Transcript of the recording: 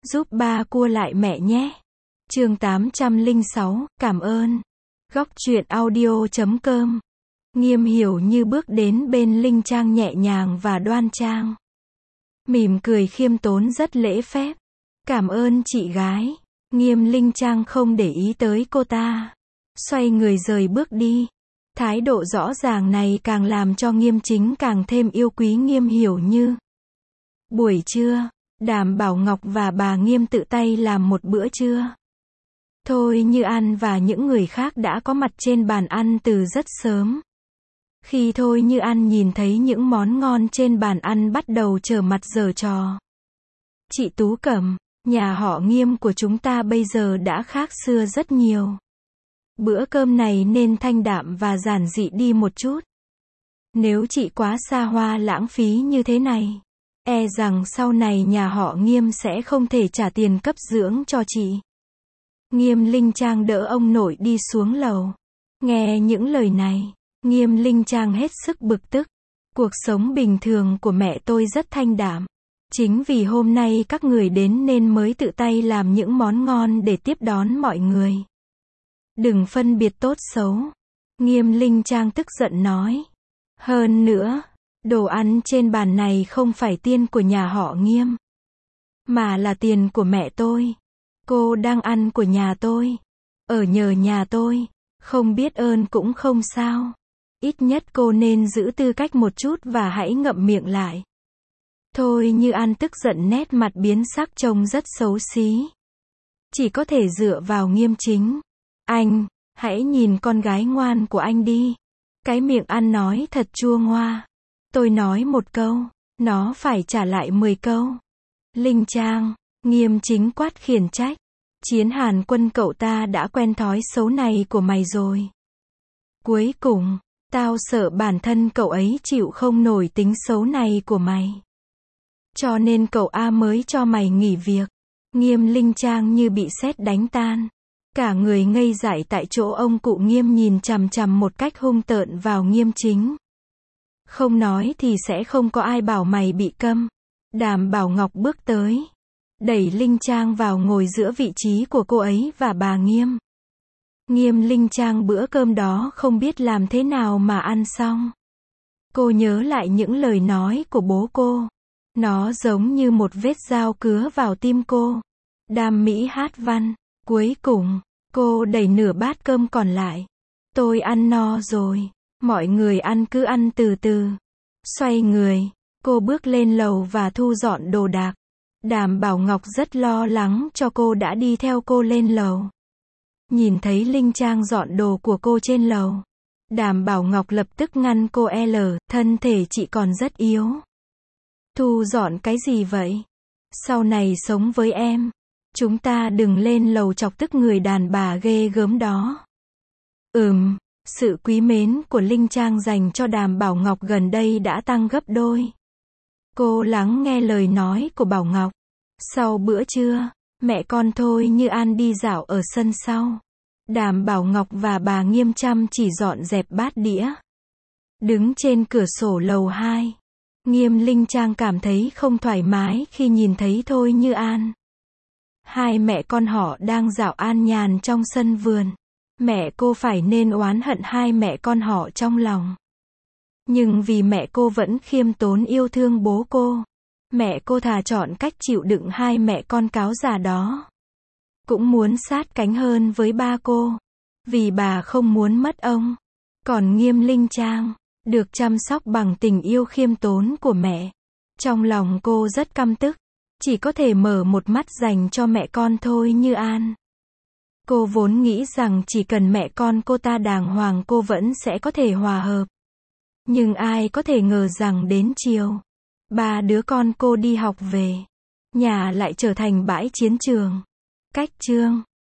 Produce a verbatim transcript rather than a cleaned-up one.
Giúp ba cua lại mẹ nhé. Chương tám trăm lẻ sáu, cảm ơn. Góc truyện audio chấm com. Nghiêm Hiểu Như bước đến bên Linh Trang nhẹ nhàng và đoan trang. Mỉm cười khiêm tốn rất lễ phép. Cảm ơn chị gái. Nghiêm Linh Trang không để ý tới cô ta. Xoay người rời bước đi. Thái độ rõ ràng này càng làm cho Nghiêm Chính càng thêm yêu quý Nghiêm Hiểu Như. Buổi trưa, Đàm Bảo Ngọc và bà Nghiêm tự tay làm một bữa trưa. Thôi Như An và những người khác đã có mặt trên bàn ăn từ rất sớm. Khi Thôi Như An nhìn thấy những món ngon trên bàn ăn bắt đầu trở mặt giở trò. Chị Tú Cẩm, nhà họ Nghiêm của chúng ta bây giờ đã khác xưa rất nhiều. Bữa cơm này nên thanh đạm và giản dị đi một chút. Nếu chị quá xa hoa lãng phí như thế này, e rằng sau này nhà họ Nghiêm sẽ không thể trả tiền cấp dưỡng cho chị. Nghiêm Linh Trang đỡ ông nội đi xuống lầu. Nghe những lời này, Nghiêm Linh Trang hết sức bực tức. Cuộc sống bình thường của mẹ tôi rất thanh đạm. Chính vì hôm nay các người đến nên mới tự tay làm những món ngon để tiếp đón mọi người. Đừng phân biệt tốt xấu. Nghiêm Linh Trang tức giận nói. Hơn nữa, đồ ăn trên bàn này không phải tiền của nhà họ Nghiêm, mà là tiền của mẹ tôi. Cô đang ăn của nhà tôi, ở nhờ nhà tôi, không biết ơn cũng không sao. Ít nhất cô nên giữ tư cách một chút và hãy ngậm miệng lại. Thôi Như An tức giận nét mặt biến sắc trông rất xấu xí. Chỉ có thể dựa vào Nghiêm Chính. Anh, hãy nhìn con gái ngoan của anh đi. Cái miệng ăn nói thật chua ngoa. Tôi nói một câu, nó phải trả lại mười câu. Linh Trang, Nghiêm Chính quát khiển trách. Chiến Hàn Quân cậu ta đã quen thói xấu này của mày rồi. Cuối cùng, tao sợ bản thân cậu ấy chịu không nổi tính xấu này của mày. Cho nên cậu A mới cho mày nghỉ việc. Nghiêm Linh Trang như bị sét đánh tan. Cả người ngây dại tại chỗ. Ông cụ Nghiêm nhìn chằm chằm một cách hung tợn vào Nghiêm Chính. Không nói thì sẽ không có ai bảo mày bị câm. Đàm Bảo Ngọc bước tới, đẩy Linh Trang vào ngồi giữa vị trí của cô ấy và bà Nghiêm. Nghiêm Linh Trang bữa cơm đó không biết làm thế nào mà ăn xong. Cô nhớ lại những lời nói của bố cô. Nó giống như một vết dao cứa vào tim cô. Đam mỹ hát văn. Cuối cùng, cô đẩy nửa bát cơm còn lại. Tôi ăn no rồi. Mọi người ăn cứ ăn từ từ. Xoay người, cô bước lên lầu và thu dọn đồ đạc. Đàm Bảo Ngọc rất lo lắng cho cô đã đi theo cô lên lầu. Nhìn thấy Linh Trang dọn đồ của cô trên lầu, Đàm Bảo Ngọc lập tức ngăn cô. L, thân thể chị còn rất yếu. Thu dọn cái gì vậy? Sau này sống với em, chúng ta đừng lên lầu chọc tức người đàn bà ghê gớm đó. Ừm, sự quý mến của Linh Trang dành cho Đàm Bảo Ngọc gần đây đã tăng gấp đôi. Cô lắng nghe lời nói của Bảo Ngọc. Sau bữa trưa, mẹ con Thôi Như An đi dạo ở sân sau. Đàm Bảo Ngọc và bà Nghiêm chăm chỉ dọn dẹp bát đĩa. Đứng trên cửa sổ lầu hai, Nghiêm Linh Trang cảm thấy không thoải mái khi nhìn thấy Thôi Như An. Hai mẹ con họ đang dạo an nhàn trong sân vườn. Mẹ cô phải nên oán hận hai mẹ con họ trong lòng. Nhưng vì mẹ cô vẫn khiêm tốn yêu thương bố cô, mẹ cô thà chọn cách chịu đựng hai mẹ con cáo già đó. Cũng muốn sát cánh hơn với ba cô, vì bà không muốn mất ông. Còn Nghiêm Linh Trang, được chăm sóc bằng tình yêu khiêm tốn của mẹ. Trong lòng cô rất căm tức, chỉ có thể mở một mắt dành cho mẹ con Thôi Như An. Cô vốn nghĩ rằng chỉ cần mẹ con cô ta đàng hoàng cô vẫn sẽ có thể hòa hợp. Nhưng ai có thể ngờ rằng đến chiều, ba đứa con cô đi học về, nhà lại trở thành bãi chiến trường. Cách chương